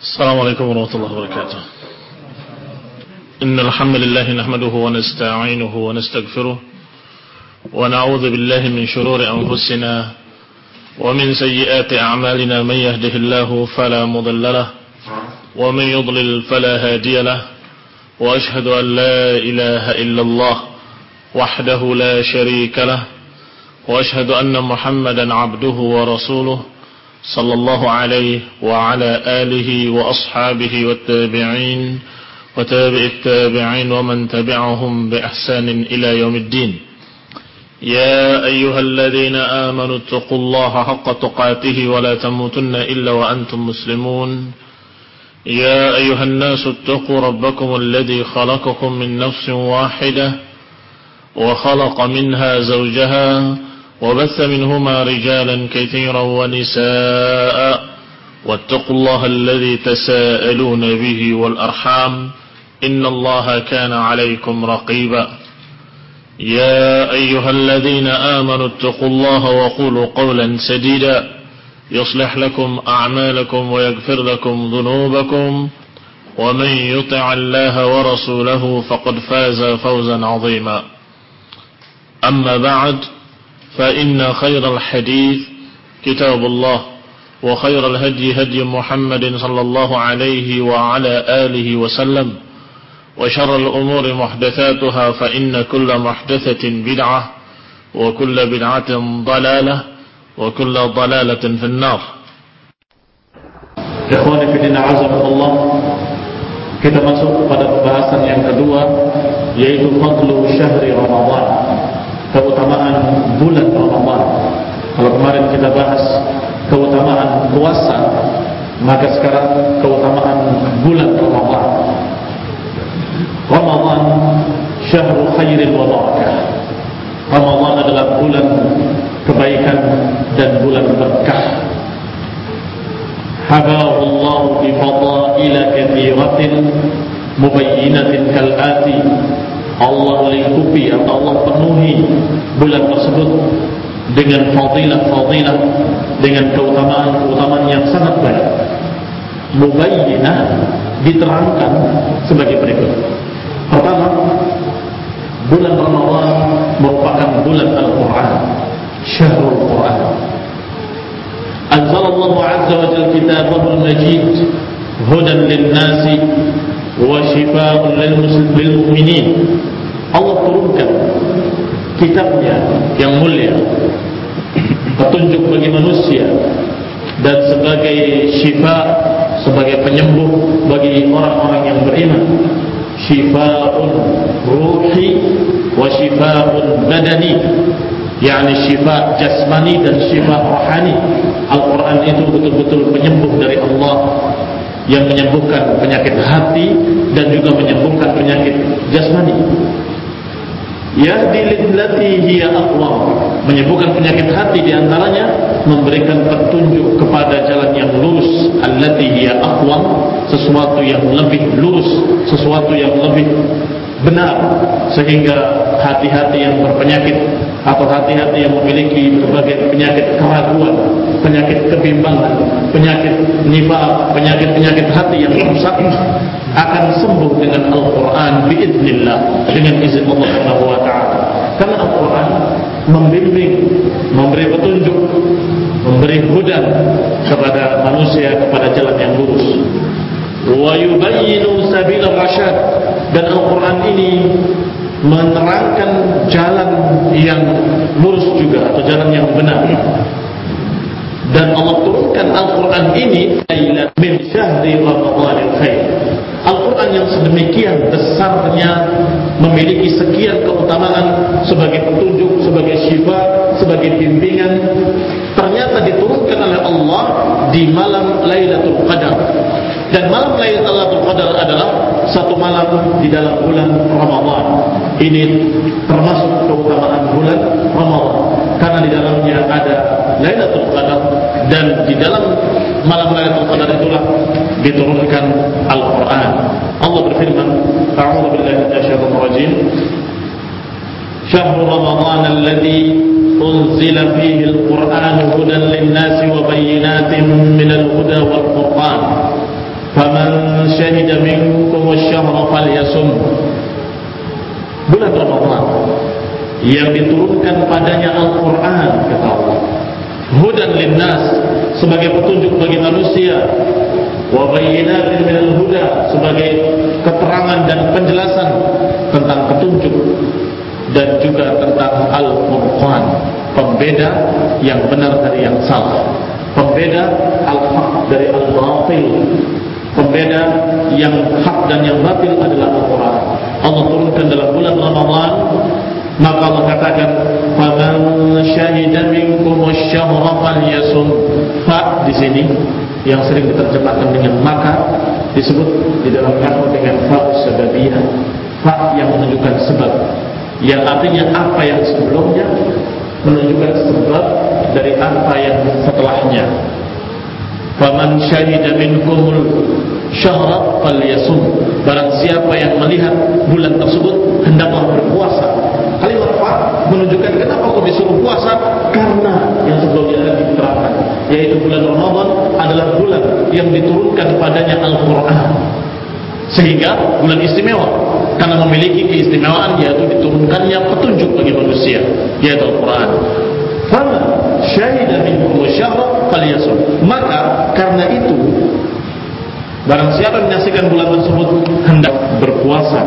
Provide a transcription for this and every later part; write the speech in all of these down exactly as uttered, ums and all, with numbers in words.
السلام عليكم ورحمة الله وبركاته. إن الحمد لله نحمده ونستعينه ونستغفره ونعوذ بالله من شرور أنفسنا ومن سيئات أعمالنا. من يهده الله فلا مضل له ومن يضلل فلا هادي له وأشهد أن لا إله إلا الله وحده لا شريك له وأشهد أن محمدا عبده ورسوله صلى الله عليه وعلى آله وأصحابه والتابعين وتابع التابعين ومن تبعهم بإحسان إلى يوم الدين. يا أيها الذين آمنوا اتقوا الله حق تقاته ولا تموتن إلا وأنتم مسلمون. يا أيها الناس اتقوا ربكم الذي خلقكم من نفس واحدة وخلق منها زوجها وبث منهما رجالا كثيرا ونساء واتقوا الله الذي تساءلون به والأرحام إن الله كان عليكم رقيبا. يا أيها الذين آمنوا اتقوا الله وقولوا قولا سديدا يصلح لكم أعمالكم ويغفر لكم ذنوبكم ومن يطع الله ورسوله فقد فاز فوزا عظيما. أما بعد فإن خير الحديث كتاب الله وخير الهدي هدي محمد صلى الله عليه وعلى آله وسلم وشر الأمور محدثاتها فإن كل محدثة بدعة وكل بدعة ضلالة وكل ضلالة في النار. Ikhwani fillah azakumullah, kita masuk pada pembahasan yang kedua, yaitu fadlu syahri Ramadan, keutamaan bulan Ramadan. Kalau kemarin kita bahas keutamaan puasa, maka sekarang keutamaan bulan Ramadan. Ramadan syahrul khairil wa barakah. Ramadan adalah bulan kebaikan dan bulan berkah. Habahu Allah bi fadaila katsiratin mubayyinatin kal'ati. Allah lingkupi atau Allah penuhi bulan tersebut dengan fadilah-fadilah, dengan keutamaan-keutamaan yang sangat banyak. Mubayyinah diterangkan sebagai berikut. Pertama, bulan Ramadan merupakan bulan Al-Quran, Syahrul Quran. Anzalallahu azza wa jalla kitabahul majid hudan lin-nasi wa shifaa'un lil mu'minin. Allah turunkan kitabnya yang mulia, petunjuk bagi manusia dan sebagai syifa, sebagai penyembuh bagi orang-orang yang beriman. Shifaa'un ruhi wa shifaa'un badani, yakni syifa jasmani dan syifa rohani. Al-Quran itu betul-betul penyembuh dari Allah, yang menyembuhkan penyakit hati dan juga menyembuhkan penyakit jasmani. Yahdi lillati hiya aqwam, menyembuhkan penyakit hati, diantaranya memberikan petunjuk kepada jalan yang lurus. Allati hiya aqwam, sesuatu yang lebih lurus, sesuatu yang lebih benar, sehingga hati-hati yang berpenyakit atau hati-hati yang memiliki berbagai penyakit keraguan, penyakit kebimbangan, penyakit nifaq, penyakit-penyakit hati yang rusak akan sembuh dengan Al-Quran biiznillah, dengan izin Allah Subhanahu wa taala. Karena Al-Quran membimbing, memberi petunjuk, memberi hudan kepada manusia kepada jalan yang lurus. Wa yubayyinu sabilal rasyad, dan Al-Quran ini menerangkan jalan yang lurus juga, atau jalan yang benar. Dan Allah turunkan Al-Quran ini min syahri Ramadanil khair. Al-Quran yang sedemikian besarnya, memiliki sekian keutamaan sebagai petunjuk, sebagai syifa, sebagai bimbingan, ternyata diturunkan oleh Allah di malam Lailatul Qadar. Dan malam Lailatul Qadar adalah satu malam di dalam bulan Ramadan. Ini termasuk keutamaan bulan Ramadan, karena di dalamnya ada Lailatul Qadar, dan di dalam malam Lailatul Qadar itulah diturunkan Al-Quran. Allah berfirman, A'udzu billahi minasyaitonir rajim. Syahrul Ramadan alladzi unzila fihi al-Qur'an hudan lin-nasi wa bayyinatin minal huda wal furqan. syahida minkum asy-syahra falyasum. Bulan Ramadan yang diturunkan padanya Al-Quran, kata Allah, hudan linnas, sebagai petunjuk bagi manusia, wa bayyinatin minal huda, sebagai keterangan dan penjelasan tentang petunjuk, dan juga tentang Al-Furqan, pembeda yang benar dari yang salah, pembeda al-haq dari al-batil, pembeda yang hak dan yang batil adalah Al-Quran. Allah turunkan dalam bulan Ramadan, maka Allah katakan, "Faman syahida minkum asy-syahra falyasum." Fa di sini yang sering diterjemahkan dengan maka disebut di dalam nahwu dengan fa sababiyah, fa yang menunjukkan sebab, yang artinya apa yang sebelumnya menunjukkan sebab dari apa yang setelahnya. Faman syahida minkumul syahra falyasum. Barang siapa yang melihat bulan tersebut hendaklah berpuasa. Kalimat fa menunjukkan kenapa kau disuruh puasa, karena yang sebelumnya tadi diterangkan, yaitu bulan Ramadan adalah bulan yang diturunkan padanya Al-Quran, sehingga bulan istimewa karena memiliki keistimewaan, yaitu diturunkannya petunjuk bagi manusia, yaitu Al-Quran. Faman syahida minkum syahra falyasum. Maka karena itu, barang siapa menyaksikan bulan tersebut hendak berpuasa.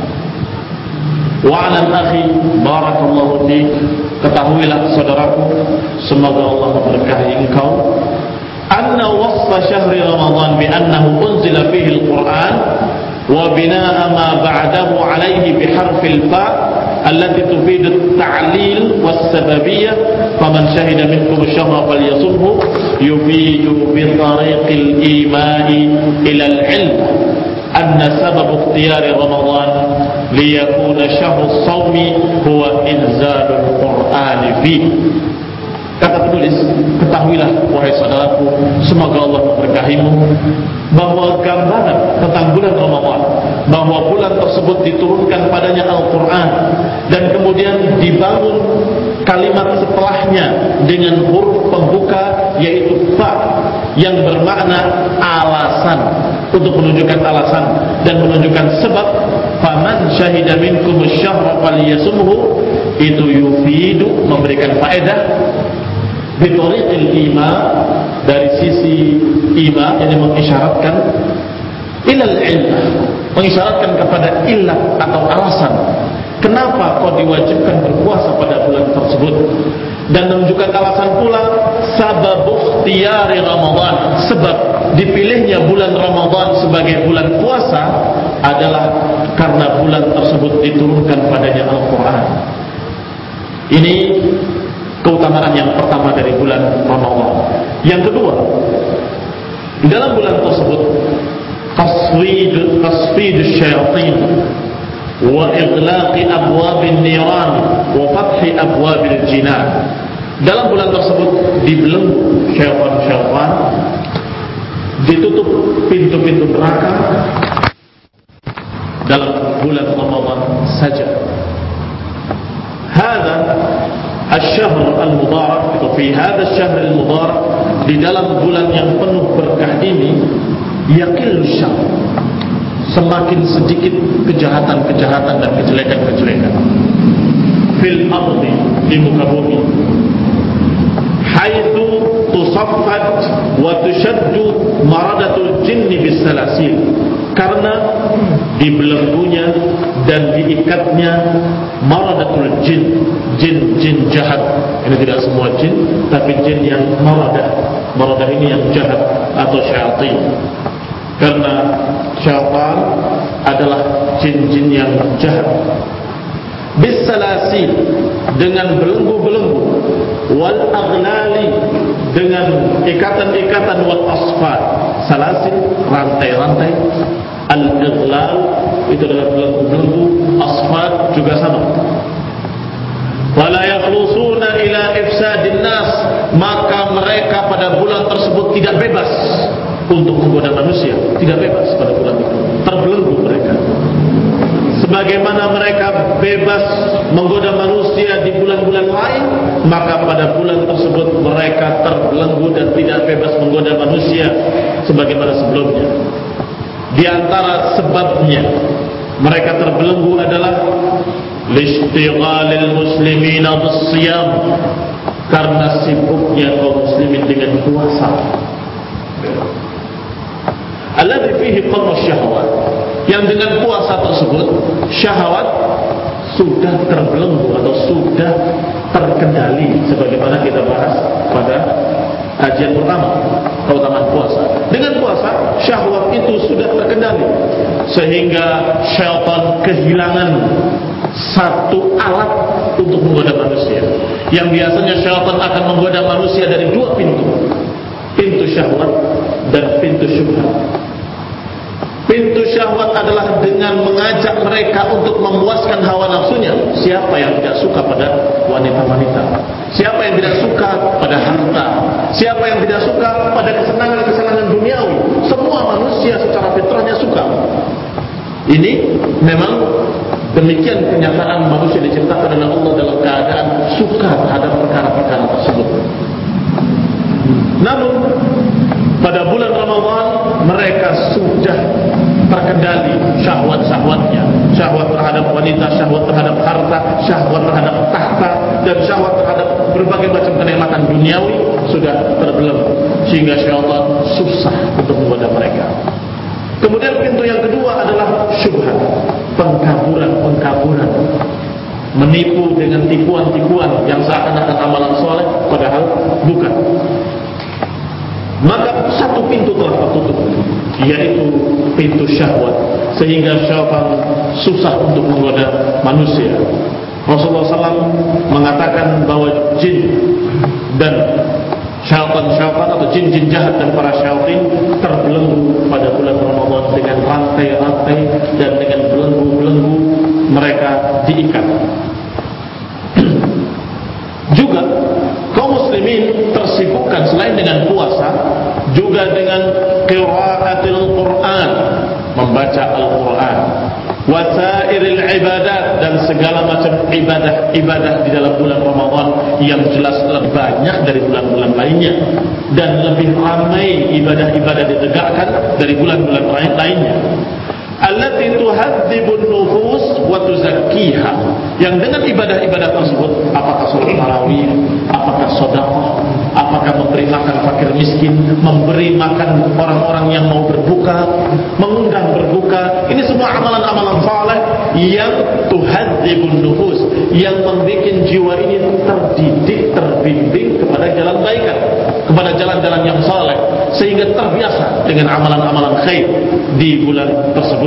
Wa 'alal akhi barakallahu fik, ketahuilah saudaraku, semoga Allah memberkahi engkau, anna wasfa syahri Ramadan bi annahu unzila fihi al-Quran wa binaa ma ba'dahu alayhi bi harfil fa allati tufidu at-ta'lil was-sababiyyah. Faman syahida minkum asy-syahra falyasumhu yufidu bi tariqil imani ila al-'ilm anna sabab ikhtiyari Ramadan liyakuna syahru as-sawmi huwa inzalul Qur'ani fi. Kata penulis, ketahuilah wahai saudaraku, semoga Allah memberkahimu, bahwa gambaran tentang bulan Ramadan, bahwa bulan tersebut diturunkan padanya Al-Quran, dan kemudian dibangun kalimat setelahnya dengan huruf pembuka yaitu fa, yang bermakna alasan, untuk menunjukkan alasan dan menunjukkan sebab. Faman syahida minkum asy-syahra falyasumhu, itu yufidu, memberikan faedah, bitariqil iman, dari sisi iman, yang mengisyaratkan ilal illah, mengisyaratkan kepada illah atau alasan kenapa kau diwajibkan berpuasa pada bulan tersebut, dan menunjukkan alasan pula sabab ikhtiyari Ramadan, sebab dipilihnya bulan Ramadan sebagai bulan puasa adalah karena bulan tersebut diturunkan padanya Al-Quran. Ini keutamaan yang pertama dari bulan Ramadan. Yang kedua, di dalam bulan tersebut tasfid tasfid syayatin wa ighlaqi abwabin niran wa fathi abwabil jinan. Dalam bulan tersebut dibelenggu syaitan-syaitan, ditutup pintu-pintu neraka dalam bulan Ramadan saja. Hada asy-syahr al-mubarak, itu fi hada asy-syahr al-mubarak, di dalam bulan yang penuh berkah ini, yaqillu syarr, semakin sedikit kejahatan-kejahatan dan kejelekan-kejelekan fil ardi, di muka bumi, haitsu tusaffat wa tushaddu maradatul jinni bisalasil, karena dibelenggunya dan diikatnya maradatul jin, jin-jin jahat. Ini tidak semua jin, tapi jin yang maradah. Maradah ini yang jahat atau syaitan, karena syaitan adalah jin-jin yang jahat. Bisalasil, dengan belenggu-belenggu, wal aghlali, dengan ikatan-ikatan, wal asfar, salasil, rantai-rantai, al-ighlal itu adalah belenggu-belenggu, asfar juga sama. Wala yakhlusuna ila ifsadin nas, maka mereka pada bulan tersebut tidak bebas untuk menggoda manusia, tidak bebas pada bulan itu, terbelenggu mereka. Sebagaimana mereka bebas menggoda manusia di bulan-bulan lain, maka pada bulan tersebut mereka terbelenggu dan tidak bebas menggoda manusia sebagaimana sebelumnya. Di antara sebabnya mereka terbelenggu adalah listighalil muslimina bis-siyam, karena sibuknya kaum muslimin dengan puasa. Alladzi fihi qamru syahwat, yang dengan puasa tersebut syahwat sudah terbelenggu atau sudah terkendali, sebagaimana kita bahas pada kajian pertama, keutamaan puasa. Dengan puasa syahwat itu sudah terkendali, sehingga syaitan kehilangan satu alat untuk menggoda manusia. Yang biasanya syaitan akan menggoda manusia dari dua pintu, pintu syahwat dan pintu syubhat. Pintu syahwat adalah dengan mengajak mereka untuk memuaskan hawa nafsunya. Siapa yang tidak suka pada wanita-wanita? Siapa yang tidak suka pada harta? Siapa yang tidak suka pada kesenangan-kesenangan duniawi? Semua manusia secara fitrahnya suka. Ini memang demikian kenyataan manusia diciptakan oleh Allah dalam keadaan suka terhadap perkara-perkara tersebut. Namun pada bulan Ramadan mereka sudah terkendali syahwat-syahwatnya, syahwat terhadap wanita, syahwat terhadap harta, syahwat terhadap tahta, dan syahwat terhadap berbagai macam kenikmatan duniawi sudah terbelenggu, sehingga syaitan susah untuk menggoda mereka. Kemudian pintu yang kedua adalah syubhat, pengkaburan-pengkaburan, menipu dengan tipuan-tipuan yang seakan-akan amalan soleh padahal bukan. Maka satu pintu telah tertutup, yaitu pintu syahwat, sehingga syaitan susah untuk menggoda manusia. Rasulullah shallallahu alaihi wasallam mengatakan bahwa jin dan syaitan-syaitan atau jin-jin jahat dan para syaitan terbelenggu pada bulan Ramadan dengan rantai-rantai dan dengan belenggu-belenggu mereka diikat. Juga kaum muslimin tersibukkan selain dengan puasa juga dengan qiraatul Quran, membaca Al-Quran, wasairil ibadat, dan segala macam ibadah-ibadah di dalam bulan Ramadan yang jelas lebih banyak dari bulan-bulan lainnya dan lebih ramai ibadah-ibadah ditegakkan dari bulan-bulan lainnya. Allati tuhadzibun nufus wa tuzakkiha, yang dengan ibadah-ibadah tersebut, apakah salat tarawih, apakah sedekah, apakah memberi makan fakir miskin, memberi makan orang-orang yang mau berbuka, mengundang berbuka, ini semua amalan-amalan saleh yang tuhadzibun nufus, yang membuat jiwa ini terdidik, terbimbing kepada jalan kebaikan, kepada jalan-jalan yang saleh, sehingga terbiasa dengan amalan-amalan khair di bulan tersebut.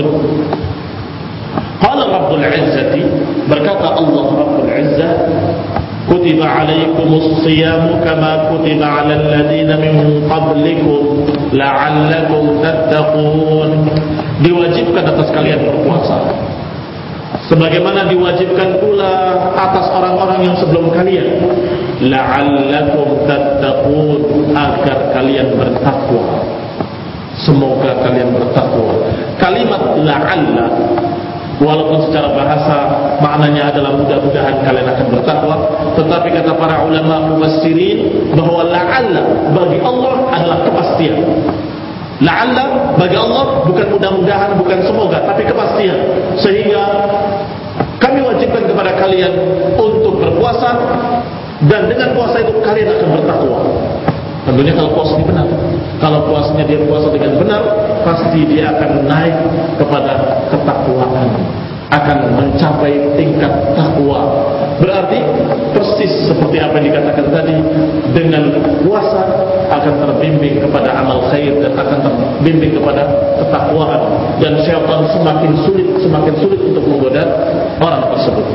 Qala Rabbul Izzati, berkata Allah Rabbul Izzah, kutiba alaikumus siyamu kama kutiba alal ladina min qablikum la'allakum tattaqun, diwajibkan atas kalian berpuasa sebagaimana diwajibkan pula atas orang-orang yang sebelum kalian, la'allakum tattaqun, agar kalian bertakwa. Semoga kalian bertakwa. Kalimat la'alla, walaupun secara bahasa maknanya adalah mudah-mudahan kalian akan bertakwa, tetapi kata para ulama mufassirin bahwa la'alla bagi Allah adalah kepastian. La'alla bagi Allah bukan mudah-mudahan, bukan semoga, tapi kepastian. Sehingga kami wajibkan kepada kalian untuk berpuasa, dan dengan puasa itu kalian akan bertakwa. Tentunya kalau puasanya benar. Kalau puasanya dia puasa dengan benar, pasti dia akan naik kepada ketakwaan, akan mencapai tingkat takwa. Berarti persis seperti apa yang dikatakan tadi, dengan puasa akan terbimbing kepada amal khair dan akan terbimbing kepada ketakwaan, dan syaitan semakin sulit semakin sulit untuk menggoda orang tersebut.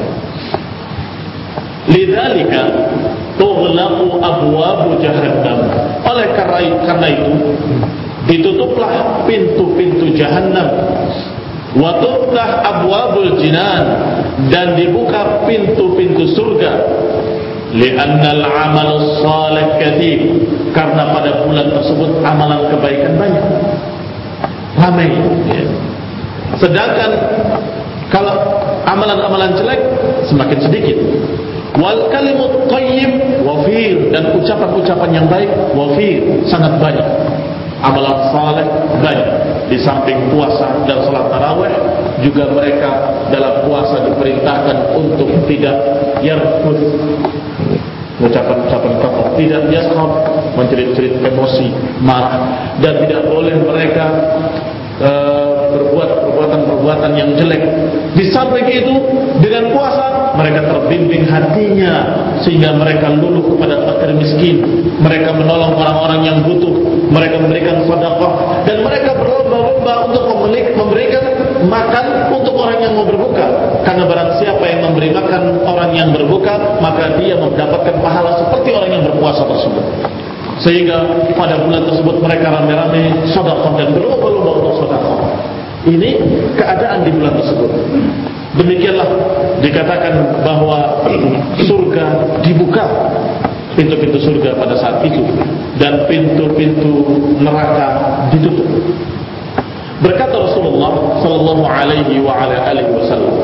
Lidzalika tughlaqu abwabu jahannam, oleh karena itu ditutuplah pintu-pintu jahannam, wa tuftah abwabul jinan, dan dibuka pintu-pintu surga. Li'annal amalus salih katsir, karena pada bulan tersebut amalan kebaikan banyak, ramai ya. Sedangkan kalau amalan-amalan jelek semakin sedikit. Wal kalimut thayyib wafir, dan ucapan-ucapan yang baik wafir, sangat banyak. Amalan saleh banyak, di samping puasa dan salat tarawih, juga mereka dalam puasa diperintahkan untuk tidak yarfud, ucapan-ucapan kotor, tidak yashab, mencerit-cerit emosi, marah, dan tidak boleh mereka uh, berbuat perbuatan-perbuatan yang jelek. Di samping itu, dengan puasa mereka terbimbing hatinya sehingga mereka luluh kepada fakir miskin, mereka menolong orang-orang yang butuh, mereka memberikan sedekah, dan mereka berlomba-lomba untuk memberikan makan untuk orang yang mau berbuka. Karena barang siapa yang memberi makan orang yang berbuka, maka dia mendapatkan pahala seperti orang yang berpuasa tersebut. Sehingga pada bulan tersebut mereka rame-rame sedekah dan berlomba-lomba untuk sedekah. Ini keadaan di bulan tersebut. Demikianlah dikatakan bahwa surga dibuka, pintu-pintu surga pada saat itu, dan pintu-pintu neraka ditutup. Berkata Rasulullah sallallahu alaihi wa ala alihi wasallam,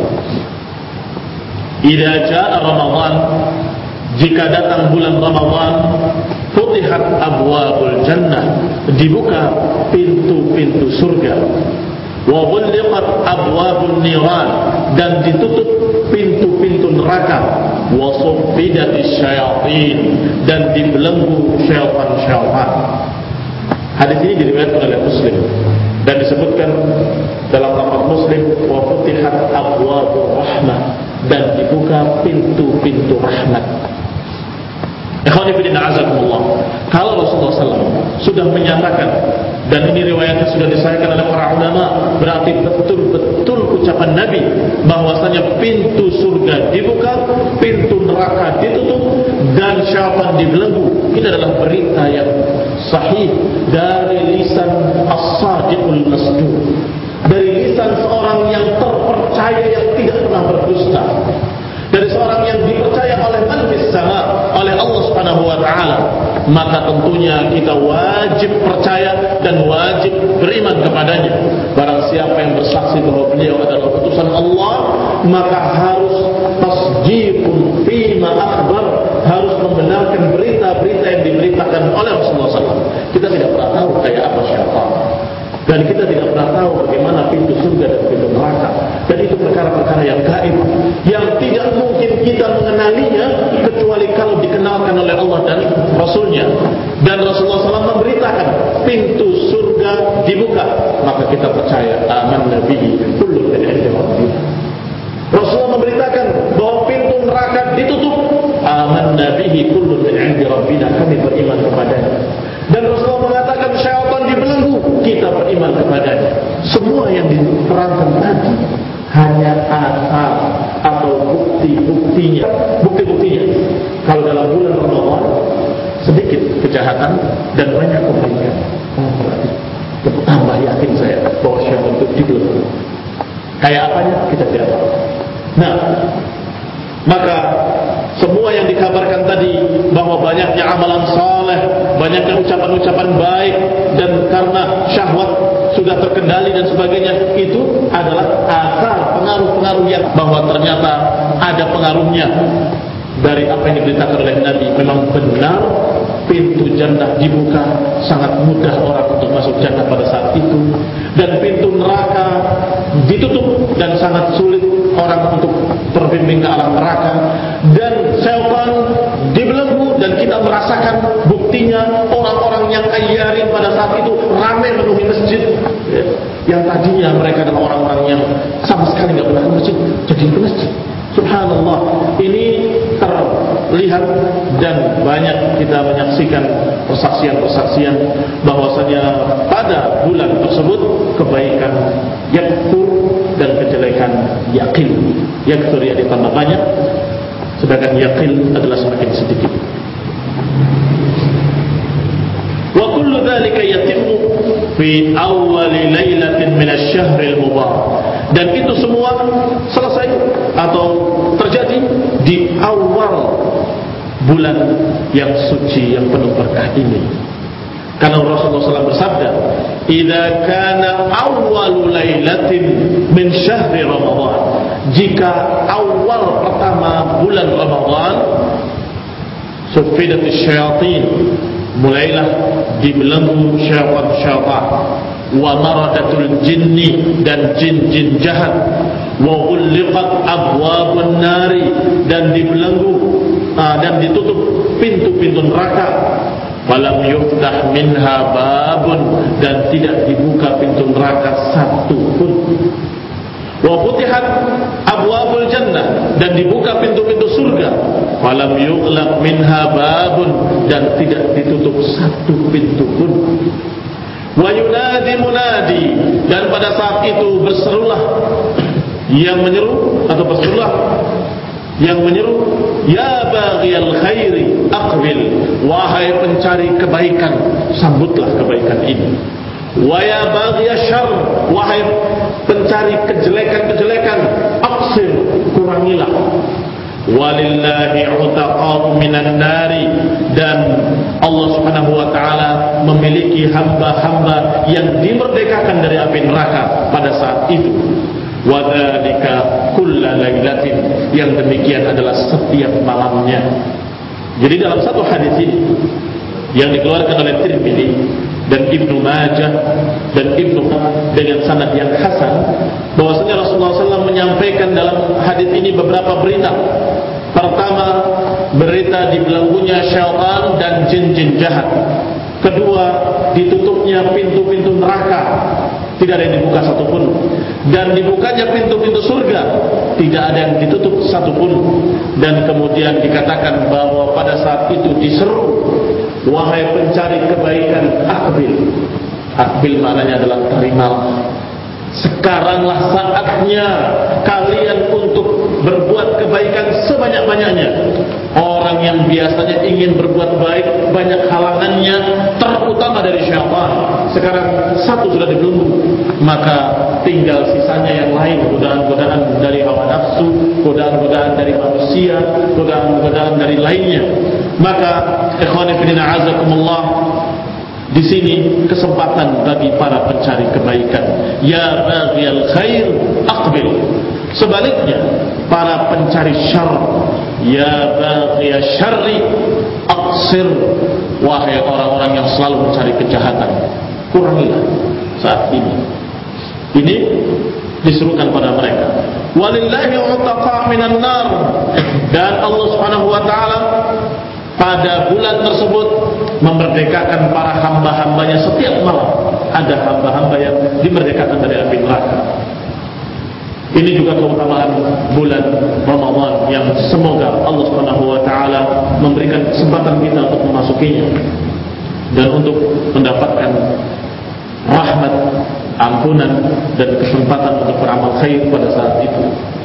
"Idza jaa Ramadan, jika datang bulan Ramadan, futihat abwabul jannah, dibuka pintu-pintu surga. Wa ghulqat abwabun niran, dan ditutup pintu-pintu neraka. Wa suffidatis syayatin, dan dibelenggu syaitan-syaitan." Hadis ini diriwayatkan oleh Muslim dan disebutkan dalam lafaz Muslim, wa futihat abwabur rahmah, dan dibuka pintu-pintu rahmat. Ikhwani fillah azakumullah, kalau Rasulullah sallallahu alaihi wasallam sudah menyatakan, dan ini riwayatnya sudah disahkan oleh para ulama, berarti betul-betul ucapan Nabi bahwasanya pintu surga dibuka, pintu neraka ditutup, dan syaitan dibelenggu. Ini adalah berita yang sahih dari lisan as-sadiqul masduq, dari lisan seorang yang terpercaya yang tidak pernah berdusta, dari seorang yang dipercaya oleh man fis sama, oleh Allah Subhanahu wa taala. Maka tentunya kita wajib percaya dan wajib beriman kepadanya. Barang siapa yang bersaksi bahwa beliau adalah utusan Allah, maka harus tasdiqun fima akhbar, harus membenarkan berita-berita yang diberitakan oleh Rasulullah sallallahu alaihi wasallam. Kita tidak pernah tahu kayak apa syaitan, dan kita tidak pernah tahu bagaimana pintu surga dan pintu neraka. Dan itu perkara-perkara yang gaib, yang tidak mungkin kita mengenalinya kecuali kalau dikenalkan oleh Allah dan Rasulnya. Dan Rasulullah sallallahu alaihi wasallam memberitakan pintu surga dibuka, maka kita percaya aman nabihi kullu min indi rabbina. Rasulullah memberitakan bahwa pintu neraka ditutup, aman nabihi kullu min indi rabbina, kami beriman kepadanya. Dan Rasulullah mengatakan syaitan dibelenggu, kita beriman kepadanya. Semua yang diterangkan tadi hanya asal atau bukti-buktinya. Bukti-buktinya, kalau dalam bulan Ramadan sedikit kejahatan dan banyak kebaikan, oh, berarti tambah yakin saya bahwa syaitan itu dibelenggu. Kayak apanya kita tidak tahu. Nah, maka semua yang dikabarkan tadi bahwa banyaknya amalan saleh, banyaknya ucapan-ucapan baik, dan karena syahwat sudah terkendali dan sebagainya, itu adalah asal pengaruh-pengaruh yang bahwa ternyata ada pengaruhnya dari apa yang diberitakan oleh Nabi. Memang benar pintu jannah dibuka, sangat mudah orang untuk masuk jannah pada saat itu, dan pintu neraka ditutup dan sangat sulit orang untuk terbimbing ke arah neraka, dan syaitan dibelenggu. Dan kita merasakan buktinya orang-orang yang ayyarin pada saat itu ramai memenuhi masjid, ya, yang tadinya mereka adalah orang-orang yang sama sekali nggak pernah ke masjid, jadi ke masjid. Subhanallah, ini terlihat dan banyak kita menyaksikan persaksian-persaksian bahwasanya pada bulan tersebut kebaikan yaktur dan kejelekan yakil. Yaktur ya ditambah banyak, sedangkan yakil adalah semakin sedikit. Wa kullu dzalika yatimmu fi awwal lailatin min asy-syahr al-mubarak. Dan itu semua selesai atau terjadi di awal bulan yang suci yang penuh berkah ini. Karena Rasulullah sallallahu alaihi wasallam bersabda, "Idza kana awwalu lailatin min syahri Ramadan." Jika awal pertama bulan Ramadan, suffidatis syayatin, mulailah dibelenggu syaitan-syaitan. wa maradatul jinni, dan jin-jin jahat, wa ghulliqat abwabun nari, dan dibelenggu uh, dan ditutup pintu-pintu neraka, falam yuftah minha babun, dan tidak dibuka pintu neraka satu pun. Wa futihat abwabul jannah, dan dibuka pintu-pintu surga, falam yughlaq minha babun, dan tidak ditutup satu pintu pun. Wa yunadi munadi, dan pada saat itu berserulah yang menyeru, atau berserulah yang menyeru, ya baghiyal khairi aqbil, wahai pencari kebaikan, sambutlah kebaikan ini. Wa ya baghiyasy syarr, wahai pencari kejelekan-kejelekan, aqsir, kurangilah. Walillahi utaqa'u minan nari, dan Allah Subhanahu wa taala memiliki hamba-hamba yang dimerdekakan dari api neraka pada saat itu. Wa dzalika kulla lailatin, yang demikian adalah setiap malamnya. Jadi dalam satu hadis ini yang dikeluarkan oleh Tirmidzi dan Ibnu Majah dan Ibnu dengan sanad yang hasan, bahwasanya Rasulullah shallallahu alaihi wasallam menyampaikan dalam hadis ini beberapa berita. Pertama, berita dibelenggunya syaitan dan jin-jin jahat. Kedua, ditutupnya pintu-pintu neraka, tidak ada yang dibuka satupun. Dan dibukanya pintu-pintu surga, tidak ada yang ditutup satupun. Dan kemudian dikatakan bahwa pada saat itu diseru, wahai pencari kebaikan, akbil. Akbil maknanya adalah terimalah. Sekaranglah saatnya kalian untuk berbuat kebaikan sebanyak-banyaknya. Orang yang biasanya ingin berbuat baik, banyak halangannya, terutama dari syaitan. Sekarang satu sudah dibelenggu, maka tinggal sisanya yang lain, godaan-godaan dari hawa nafsu, godaan-godaan dari manusia, godaan-godaan dari lainnya. Maka ikhwan fillah azakumullah, di sini kesempatan bagi para pencari kebaikan. Ya baghiyal khair aqbil. Sebaliknya, para pencari syarr, ya baghiyasy syarri aqsir, wahai orang-orang yang selalu mencari kejahatan, kurangilah saat ini. Ini disuruhkan pada mereka. Walillahi utaqa minan nar, dan Allah Subhanahu wa taala pada bulan tersebut memerdekakan para hamba-hambanya. Setiap malam ada hamba-hamba yang dimerdekakan dari api neraka. Ini juga keutamaan bulan Ramadan yang semoga Allah Subhanahu wa taala memberikan kesempatan kita untuk memasukinya dan untuk mendapatkan rahmat, ampunan, dan kesempatan untuk beramal khair pada saat itu.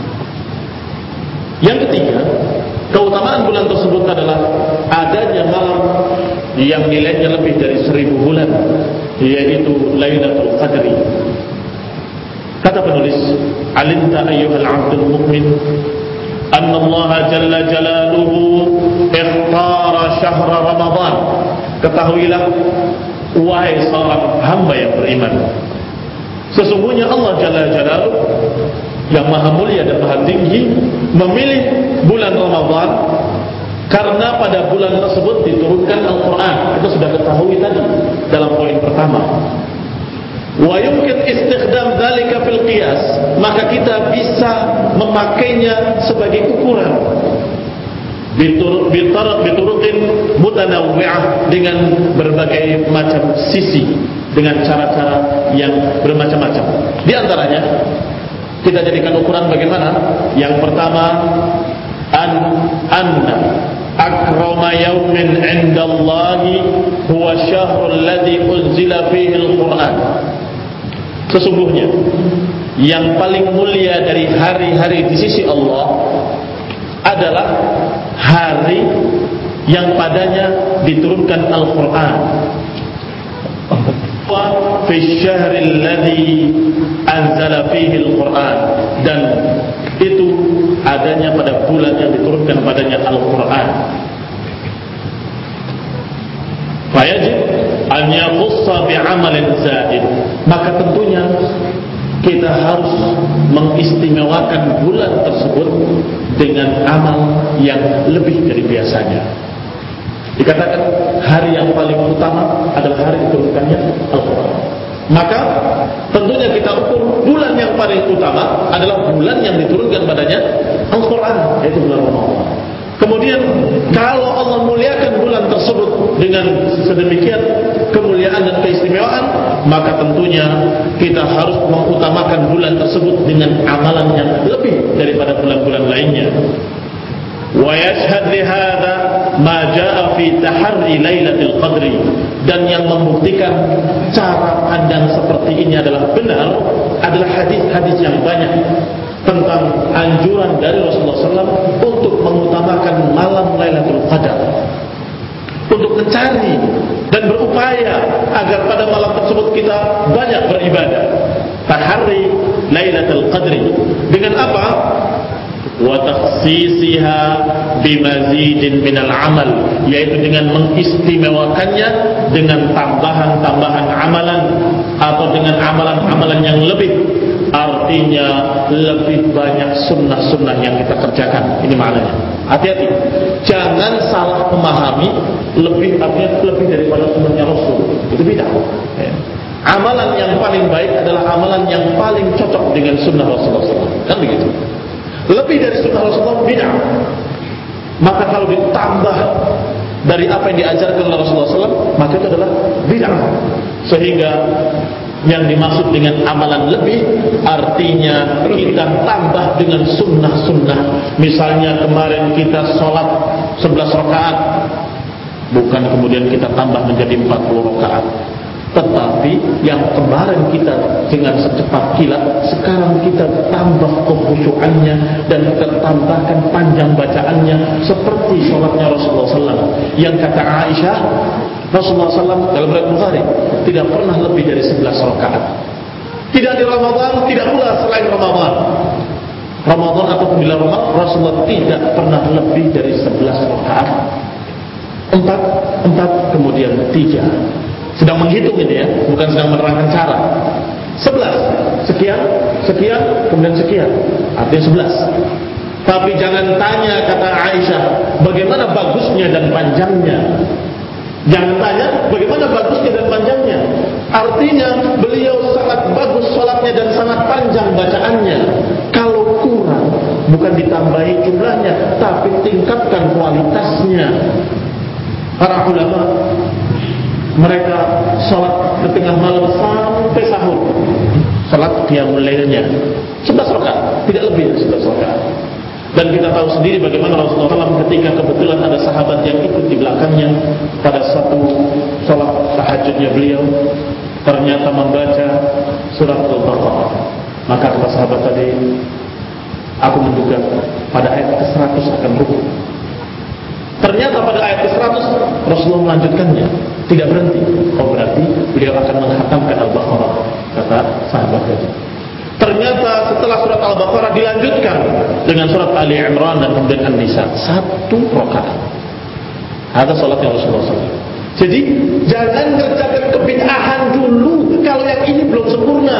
Yang ketiga, keutamaan bulan tersebut adalah adanya malam yang nilainya lebih dari seribu bulan, yaitu Lailatul Qadri. Kata penulis, alimta ayyuhal abdul mu'min anna Allah jalla jalaluhu ikhtara syahra Ramadan. Ketahuilah, wahai seorang hamba yang beriman, sesungguhnya Allah jalla jalaluhu yang maha mulia dan maha tinggi memilih bulan Ramadan karena pada bulan tersebut diturunkan Al-Quran. Kita sudah ketahui tadi dalam poin pertama. Wa yumkin istikhdam dzalika fil qiyas, maka kita bisa memakainya sebagai ukuran bituruqin mutanawwi'ah, dengan berbagai macam sisi, dengan cara-cara yang bermacam-macam. Di antaranya kita jadikan ukuran bagaimana? Yang pertama, an anna akrama yawmin 'indallahi huwa syahrul ladzi unzila fihi al-Qur'an. Sesungguhnya yang paling mulia dari hari-hari di sisi Allah adalah hari yang padanya diturunkan Al-Quran. Fi syahril ladzi anzala fihi al-Quran, dan itu adanya pada bulan yang diturunkan padanya Al-Quran. Fayajib an yaqussa bi'amalin zaid, maka tentunya kita harus mengistimewakan bulan tersebut dengan amal yang lebih dari biasanya. Dikatakan hari yang paling utama adalah hari diturunkannya Al-Quran. Maka tentunya kita ukur bulan yang paling utama adalah bulan yang diturunkan padanya Al-Quran, yaitu bulan Ramadan. Kemudian kalau Allah muliakan bulan tersebut dengan sedemikian kemuliaan dan keistimewaan, maka tentunya kita harus mengutamakan bulan tersebut dengan amalan yang lebih daripada bulan-bulan lainnya. Wa yashhad li hadza ma jaa fi tahri lailatul qadri, dan yang membuktikan cara pandang seperti ini adalah benar adalah hadis-hadis yang banyak tentang anjuran dari Rasulullah shallallahu alaihi wasallam untuk mengutamakan malam Lailatul Qadar, untuk mencari dan berupaya agar pada malam tersebut kita banyak beribadah. Tahari Lailatul Qadri dengan apa? Wa takhsisiha bimazidin minal amal, yaitu dengan mengistimewakannya dengan tambahan-tambahan amalan atau dengan amalan-amalan yang lebih, artinya lebih banyak sunnah-sunnah yang kita kerjakan. Ini maknanya. Hati-hati, jangan salah memahami lebih artinya lebih daripada sunnahnya Rasul, itu bid'ah. Amalan yang paling baik adalah amalan yang paling cocok dengan sunnah Rasulullah shallallahu alaihi wasallam, kan begitu. Lebih dari sunnah Rasulullah bid'ah. Maka kalau ditambah dari apa yang diajarkan oleh Rasulullah shallallahu alaihi wasallam, maka itu adalah bid'ah. Sehingga yang dimaksud dengan amalan lebih artinya kita tambah dengan sunnah-sunnah. Misalnya kemarin kita sholat sebelas rakaat, bukan kemudian kita tambah menjadi empat puluh rakaat. Tetapi yang kemarin kita dengan secepat kilat, sekarang kita tambah kekhusyuannya dan kita tambahkan panjang bacaannya seperti sholatnya Rasulullah shallallahu alaihi wasallam. Yang kata Aisyah, Rasulullah shallallahu alaihi wasallam dalam riwayat Bukhari tidak pernah lebih dari sebelas rakaat. Tidak di Ramadan, tidak pula selain Ramadan. Ramadan atau bila Ramadan, Rasulullah tidak pernah lebih dari sebelas rakaat. Empat, empat kemudian tiga. Sedang menghitung ini ya, bukan sedang menerangkan cara. Sebelas, sekian, sekian, kemudian sekian, artinya sebelas. Tapi jangan tanya, kata Aisyah, bagaimana bagusnya dan panjangnya. Jangan tanya bagaimana bagusnya dan panjangnya. Artinya beliau sangat bagus sholatnya dan sangat panjang bacaannya. Kalau kurang, bukan ditambahi jumlahnya, tapi tingkatkan kualitasnya. Para ulama mereka sholat di tengah malam sampai sahur, sholat qiyamul lailnya sebelas rakaat, tidak lebih dari sebelas rakaat. Dan kita tahu sendiri bagaimana Rasulullah shallallahu alaihi wasallam ketika kebetulan ada sahabat yang ikut di belakangnya pada satu sholat tahajudnya beliau, ternyata membaca surat Al-Baqarah. Maka kata sahabat tadi, aku menduga pada ayat ke seratus akan ruku. Ternyata pada ayat ke seratus Rasulullah melanjutkannya, tidak berhenti. Oh, berarti beliau akan menghatamkan Al-Baqarah, kata sahabat tadi. Ternyata setelah surat Al-Baqarah dilanjutkan dengan surat Ali Imran dan kemudian An-Nisa, satu rakaat. Ada salatnya Rasulullah shallallahu alaihi wasallam. Jadi jangan kerjakan kebid'ahan dulu kalau yang ini belum sempurna.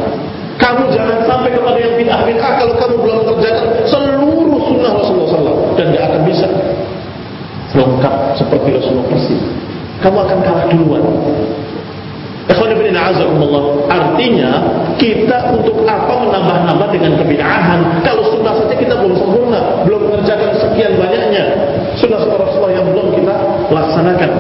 Kamu jangan sampai kepada yang bid'ah-bid'ah kalau kamu belum mengerjakan seluruh sunnah Rasulullah shallallahu alaihi wasallam, dan tidak akan bisa lengkap seperti Rasulullah persis. Kamu akan kalah duluan. Artinya kita untuk apa menambah-nambah dengan kebid'ahan kalau sunnah saja kita belum sempurna, belum mengerjakan sekian banyaknya sunnah-sunnah Rasulullah yang belum kita laksanakan.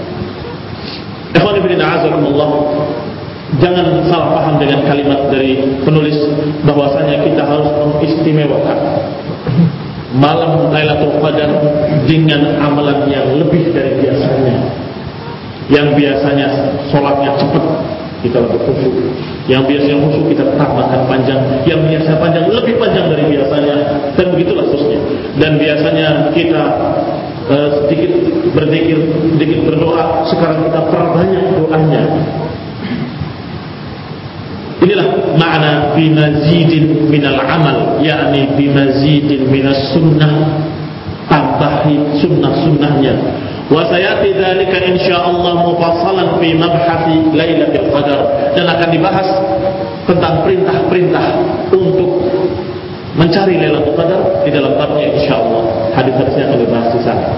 Jangan salah paham dengan kalimat dari penulis bahwasanya kita harus mengistimewakan malam Lailatul Qadar dengan amalan yang lebih dari biasanya. Yang biasanya sholatnya cepat, kita lebih khusyuk. Yang biasanya khusyuk, kita tambahkan panjang. Yang biasanya panjang, lebih panjang dari biasanya. Dan begitulah seterusnya. Dan biasanya kita uh, sedikit berzikir, sedikit berdoa. Sekarang kita perbanyak doanya. Inilah makna bimazidin minal amal, yakni bimazidin minas sunnah, tambahi sunnah-sunnahnya. Wa sayati dzalika insyaallah mufassalan fi mabhati Lailatul Qadar, dan akan dibahas tentang perintah-perintah untuk mencari Lailatul Qadar di dalam babnya insyaallah. Hadis-hadisnya akan dibahas di sana.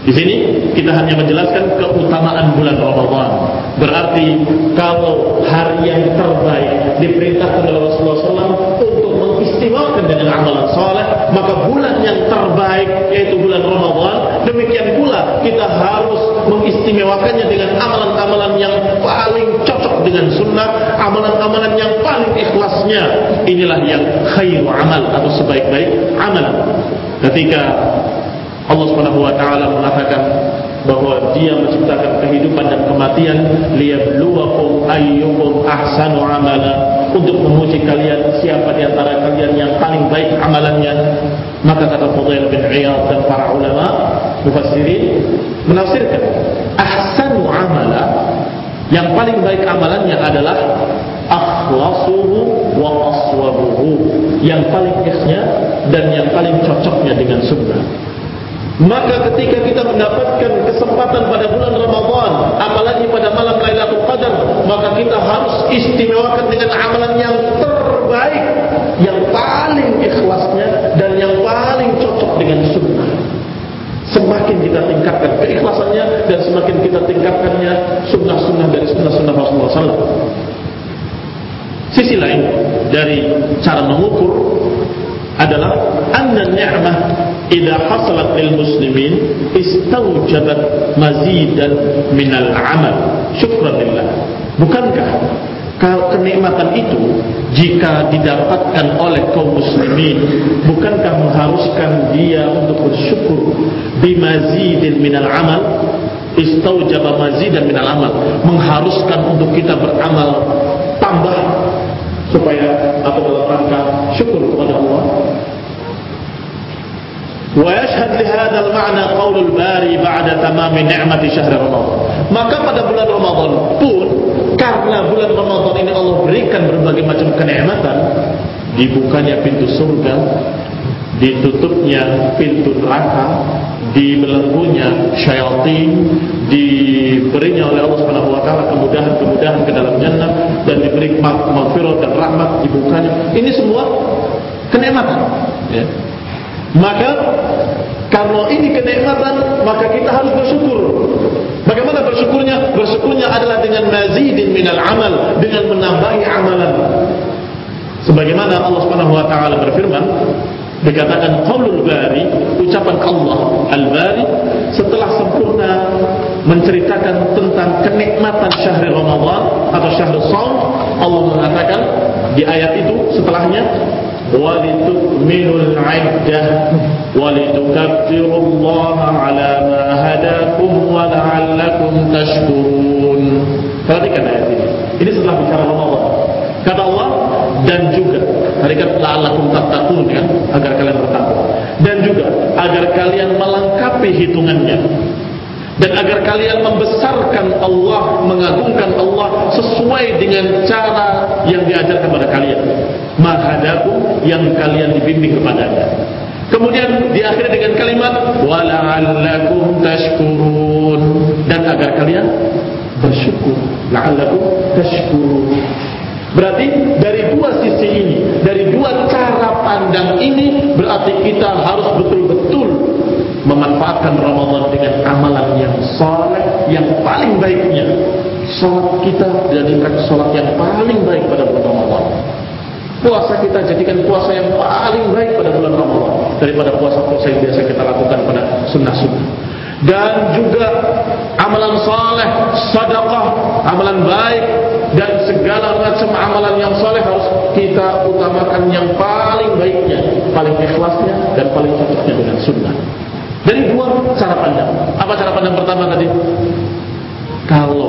Di sini kita hanya menjelaskan keutamaan bulan Ramadan. Berarti kalau hari yang terbaik diperintahkan oleh Rasulullah shallallahu alaihi wasallam untuk mengistimewakan dengan amalan saleh, maka bulan yang terbaik yaitu bulan Ramadan, demikian pula kita harus mengistimewakannya dengan amalan-amalan yang paling cocok dengan sunnah, amalan-amalan yang paling ikhlasnya. Inilah yang khairu amal atau sebaik-baik amal. Ketika Allah Subhanahu wa taala mengatakan bahwa Dia menciptakan kehidupan dan kematian liyabluwakum ayyukum ahsanu amala, untuk menguji kalian siapa di antara kalian yang paling baik amalannya. Maka kata Fudail bin Iyad dan para ulama mufassirin menafsirkan ahsanu amala, yang paling baik amalannya adalah akhlasuhu wa aswabuhu, yang paling ikhlasnya dan yang paling cocoknya dengan sunnah. Maka ketika kita mendapatkan kesempatan pada bulan Ramadan, apalagi pada malam Lailatul Qadar, maka kita harus istimewakan dengan amalan yang terbaik, yang paling ikhlasnya dan yang paling cocok dengan sunnah. Semakin kita tingkatkan keikhlasannya dan semakin kita tingkatkannya sunnah-sunnah dari sunnah-sunnah Rasulullah shallallahu alaihi wasallam. Sisi lain dari cara mengukur adalah anna ni'mah idza hasalat lil muslimin istaujabat mazidan minal amal syukran lillah. Bukankah kenikmatan itu jika didapatkan oleh kaum muslimin, bukankah mengharuskan dia untuk bersyukur bimazidin minal amal? Istaujaba mazidan minal amal, mengharuskan untuk kita beramal tambah supaya atau dalam rangka syukur kepada Allah. Wa yashhad li hadzal ma'na qaulul bari ba'da tamami ni'mati syahr Ramadan. Maka pada bulan Ramadan pun, karena bulan Ramadan ini Allah berikan berbagai macam kenikmatan, dibukanya pintu surga, ditutupnya pintu neraka, dibelenggunya syaitan, diberinya oleh Allah Subhanahu wa taala kemudahan-kemudahan ke dalam jannah, dan diberi maghfirah dan rahmat dibukanya. Ini semua kenikmatan, ya. Maka kalau ini kenikmatan, maka kita harus bersyukur. Bagaimana bersyukurnya? Bersyukurnya adalah dengan mazidin minal amal, dengan menambahi amalan. Sebagaimana Allah Subhanahu wa taala berfirman, dikatakan qaulul bari, ucapan Allah al-bari setelah sempurna menceritakan tentang kenikmatan syahr Ramadan atau syahr shaum, Allah mengatakan di ayat itu setelahnya, walitukminul iddah walitukabbirullaha ala ma hadakum wa la'allakum tashkurun. Perhatikan ayat ini. Ini setelah bicara Ramadan. Kata Allah, dan juga perhatikan la'allakum tattaqun, ya, agar kalian bertakwa, dan juga agar kalian melengkapi hitungannya, dan agar kalian membesarkan Allah, mengagungkan Allah sesuai dengan cara yang diajarkan kepada kalian, mahadakum, yang kalian dibimbing kepadanya. Kemudian diakhiri dengan kalimat wala'allakum tashkurun, dan agar kalian bersyukur. La'allakum tashkurun. Berarti dari dua sisi ini, dari dua cara pandang ini, berarti kita harus betul-betul memanfaatkan Ramadan dengan amalan yang saleh, yang paling baiknya. Salat kita jadikan salat yang paling baik pada bulan Ramadan. Puasa kita jadikan puasa yang paling baik pada bulan Ramadan daripada puasa-puasa yang biasa kita lakukan pada sunnah-sunnah. Dan juga amalan saleh, sedekah, amalan baik, dan segala macam amalan yang saleh harus kita utamakan yang paling baiknya, paling ikhlasnya, dan paling cocoknya dengan sunnah. Dari dua cara pandang. Apa cara pandang pertama tadi? Kalau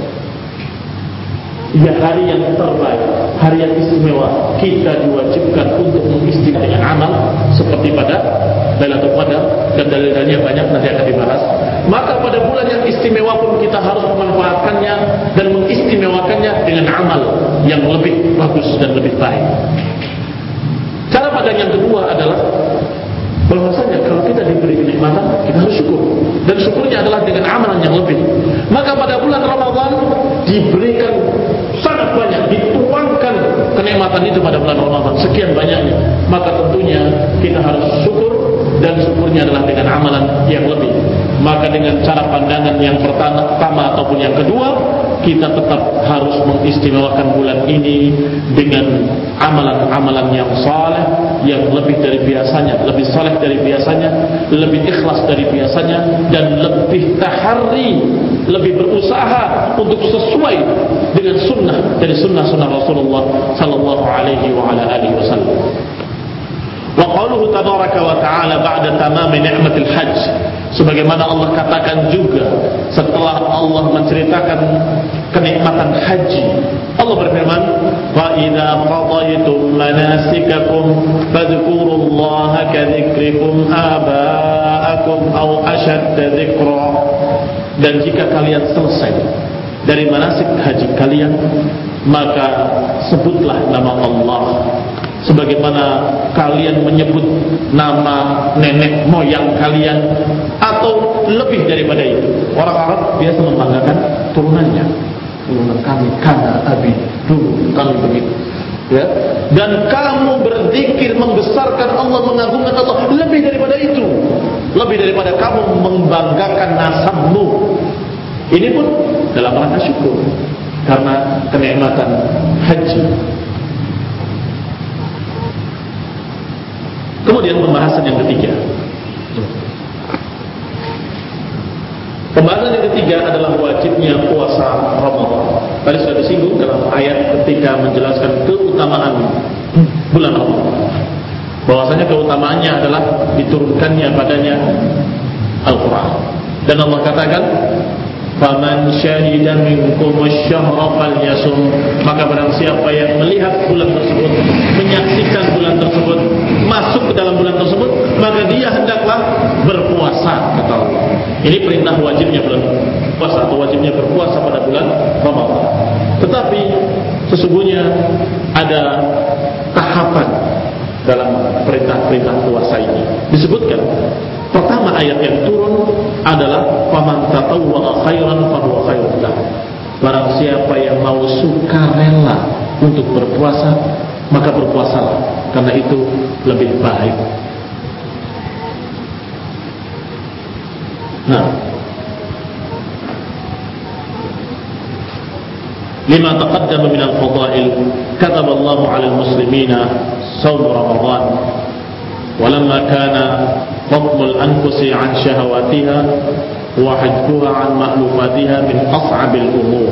ya hari yang terbaik, hari yang istimewa, kita diwajibkan untuk mengistimewakan dengan amal seperti pada Lailatul Qadar, dan dalil-dalilnya banyak, nanti akan dibahas. Maka pada bulan yang istimewa pun kita harus memanfaatkannya dan mengistimewakannya dengan amal yang lebih bagus dan lebih baik. Cara pandang yang kedua adalah bahwasanya kalau kita diberi kenikmatan, kita harus syukur, dan syukurnya adalah dengan amalan yang lebih. Maka pada bulan Ramadan diberikan sangat banyak, dituangkan kenikmatan itu pada bulan Ramadan sekian banyaknya. Maka tentunya kita harus syukur dan syukurnya adalah dengan amalan yang lebih. Maka dengan cara pandangan yang pertama ataupun yang kedua, kita tetap harus mengistimewakan bulan ini dengan amalan-amalan yang saleh, yang lebih dari biasanya, lebih saleh dari biasanya, lebih ikhlas dari biasanya, dan lebih taharri, lebih berusaha untuk sesuai dengan sunnah dari sunnah-sunnah Rasulullah sallallahu alaihi wa ala alihi wasallam. Wa qauluhu tabaraka wa ta'ala ba'da tamami ni'matil hajj, sebagaimana Allah katakan juga setelah Allah menceritakan kenikmatan haji, Allah berfirman, wa idza qadaytum manasikakum fadhkurullaha kadzikrikum aba'akum aw ashadda dzikra. Dan jika kalian selesai dari manasik haji kalian, maka sebutlah nama Allah sebagaimana kalian menyebut nama nenek moyang kalian, atau lebih daripada itu. Orang Arab biasa membanggakan turunannya, turunan kami, kana abi, dulu kami begitu, ya. Dan kamu berzikir membesarkan Allah, mengagungkan Allah lebih daripada itu, lebih daripada kamu membanggakan nasabmu. Ini pun dalam rangka syukur karena kenikmatan haji. Kemudian pembahasan yang ketiga. Pembahasan yang ketiga adalah wajibnya puasa Ramadan. Tadi sudah disinggung dalam ayat ketika menjelaskan keutamaan bulan Ramadan, bahwasanya keutamaannya adalah diturunkannya padanya Al-Quran. Dan Allah katakan, faman syahida minkum asy-syahra falyasum, maka barang siapa yang melihat bulan tersebut, menyaksikan bulan tersebut, masuk ke dalam bulan tersebut, maka dia hendaklah berpuasa, kata Allah. Ini perintah wajibnya bulan puasa atau wajibnya berpuasa pada bulan Ramadan. Tetapi sesungguhnya ada tahapan dalam perintah-perintah puasa ini. Disebutkan pertama ayat yang turun adalah faman tatawwa khairan fahuwa khairun lah. Barang siapa yang mau sukarela untuk berpuasa, maka berpuasalah, karena itu lebih baik. Nah, lima taqaddama min al-fadail kataba Allah 'ala al-muslimina shaum Ramadan. ولما كان فضل الأنفس عن شهواتها وحجبها عن مألوفاتها من أصعب الأمور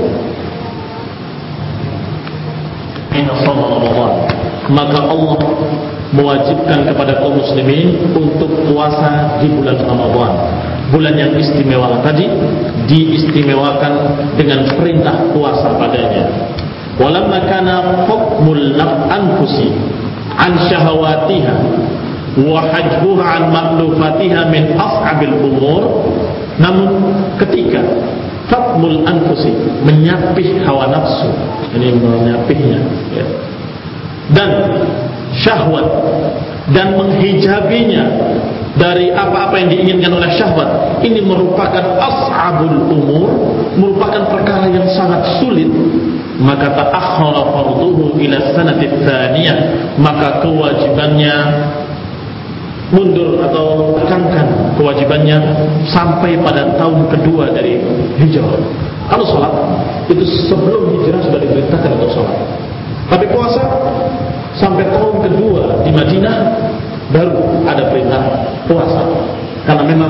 حين صام رمضان, maka Allah mewajibkan kepada kaum muslimin untuk puasa di bulan Ramadan. Bulan yang istimewa tadi diistimewakan dengan perintah puasa padanya. Walamma kana hukmul anfusi an syahawatiha wa hajbuha an ma'lufatiha min as'abil umur, namun ketika fatmul anfusi, menyapih hawa nafsu, ini menyapihnya, ya, dan syahwat, dan menghijabinya dari apa-apa yang diinginkan oleh syahwat, ini merupakan as'abul umur, merupakan perkara yang sangat sulit, maka ta'akhkhara farduhu ila sanati tsaniyah, maka kewajibannya mundur atau belakangkan kewajibannya sampai pada tahun kedua dari hijrah. Kalau sholat itu sebelum hijrah sudah diperintahkan untuk sholat, tapi puasa sampai tahun kedua di Madinah baru ada perintah puasa, karena memang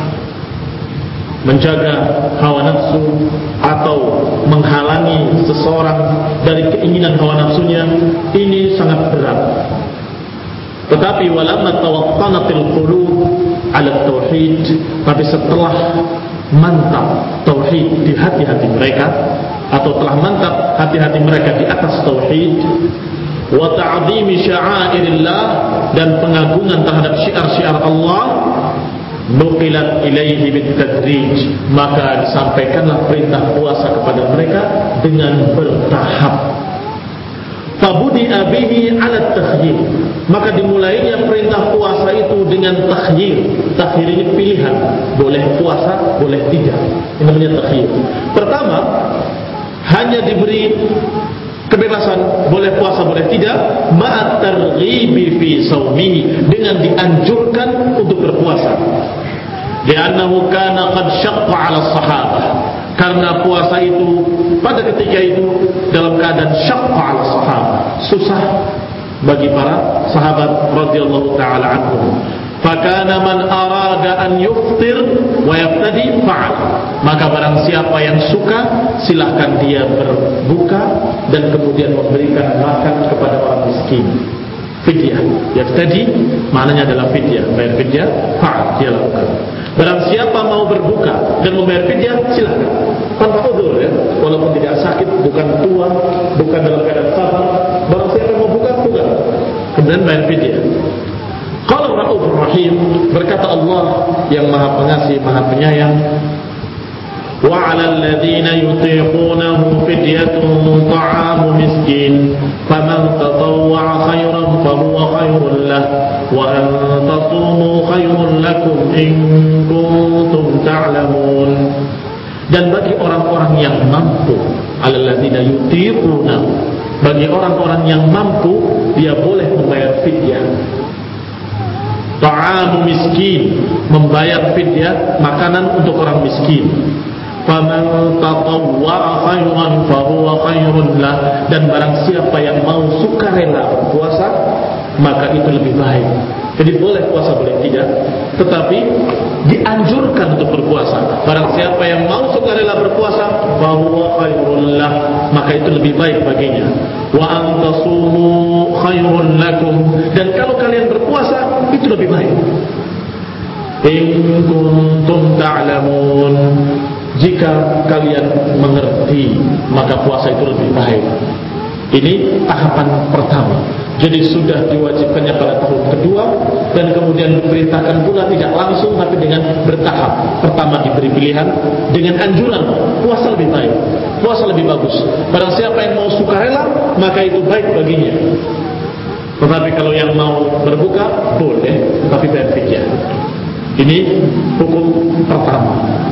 menjaga hawa nafsu atau menghalangi seseorang dari keinginan hawa nafsunya ini sangat berat. Tetapi walamma tawaqqanatil qulub 'ala tauhid, tapi setelah mantap tauhid di hati-hati mereka, atau telah mantap hati-hati mereka di atas tauhid, wa ta'zimi sya'airillah, dan pengagungan terhadap syiar-syiar Allah, nuqilat ilaihi bitadrij, maka disampaikanlah perintah puasa kepada mereka dengan bertahap. Fabudi'a bihi 'ala takhyir, maka dimulainya perintah puasa itu dengan takhyir. Takhyir ini pilihan, boleh puasa, boleh tidak. Ini namanya takhyir. Pertama, hanya diberi kebebasan boleh puasa, boleh tidak, ma'at targhibi fi saumihi, dengan dianjurkan untuk Li'annahu kana qad syaqqa 'ala sahabah, karena puasa itu pada ketika itu dalam keadaan syaqqa 'ala sahabah, susah bagi para sahabat radhiyallahu taala anhum. Fakana man arada an yuftir wa yaftadi fa'al, maka barang siapa yang suka silahkan dia berbuka dan kemudian memberikan makan kepada orang miskin. Fidyah, yaftadi maknanya adalah fidyah, bayar fidyah, fa'al, dia lakukan. Barang siapa mau berbuka dan membayar fidyah, silakan tanpa udzur ya, walaupun tidak sakit, bukan tua, bukan dalam keadaan sabar. Barang siapa mau buka, buka, kemudian bayar fidyah. Qala Raufur Rahim, berkata Allah yang Maha Pengasih, Maha Penyayang, wa 'alal ladzina yutiqunahu fidyatun ta'amu miskin faman tatawwa'a khairan fahuwa khairun lah wa an tasumu khairun lakum in kuntum ta'lamun. Dan bagi orang-orang yang mampu, 'alal ladzina yutiqunahu, bagi orang-orang yang mampu, dia boleh membayar fidyah. Ta'amu miskin, membayar fidyah makanan untuk orang miskin. Faman tatawwa'a khairan fahuwa khairun lah, dan barang siapa yang mau sukarela berpuasa, maka itu lebih baik. Jadi boleh puasa, boleh tidak, tetapi dianjurkan untuk berpuasa. Barang siapa yang mau sukarela berpuasa, fahuwa khairun lah, maka itu lebih baik baginya. Wa antasumu khairun lakum, dan kalau kalian berpuasa itu lebih baik. In kuntum ta'lamun, jika kalian mengerti, maka puasa itu lebih baik. Ini tahapan pertama. Jadi sudah diwajibkannya pada tahun kedua, dan kemudian diperintahkan pula tidak langsung tapi dengan bertahap. Pertama diberi pilihan dengan anjuran puasa lebih baik, puasa lebih bagus. Barang siapa yang mau sukarela, maka itu baik baginya. Tetapi kalau yang mau berbuka boleh, tapi bayar fidyah. Ini hukum pertama.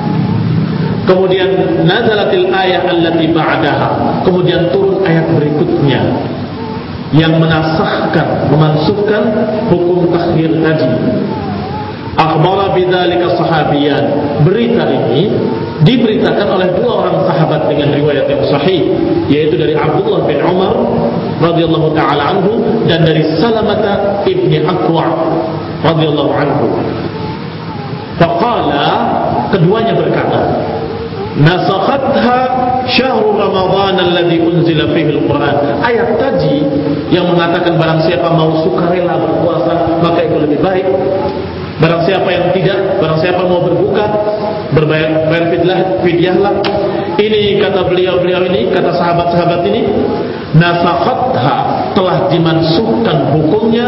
Kemudian nazalatil ayat allati ba'daha, kemudian turun ayat berikutnya yang menasahkan, memansuhkan hukum takhir tadi. Akhbara bidzalika sahabiyan, berita ini diberitakan oleh dua orang sahabat dengan riwayat yang sahih, yaitu dari Abdullah bin Umar radhiyallahu taala anhu dan dari Salamah ibni Aqwa radhiyallahu anhu. Faqala, keduanya berkata, nasakhatha syahrul Ramadan alladhi unzila fihi al-Quran. Ayat tadi yang mengatakan barang siapa mau sukarela berpuasa maka itu lebih baik, barang siapa yang tidak, barang siapa mau berbuka berbayar bayar fidyah, fidyahlah. Ini kata beliau-beliau ini, kata sahabat-sahabat ini, nasakhatha, telah dimansuhkan hukumnya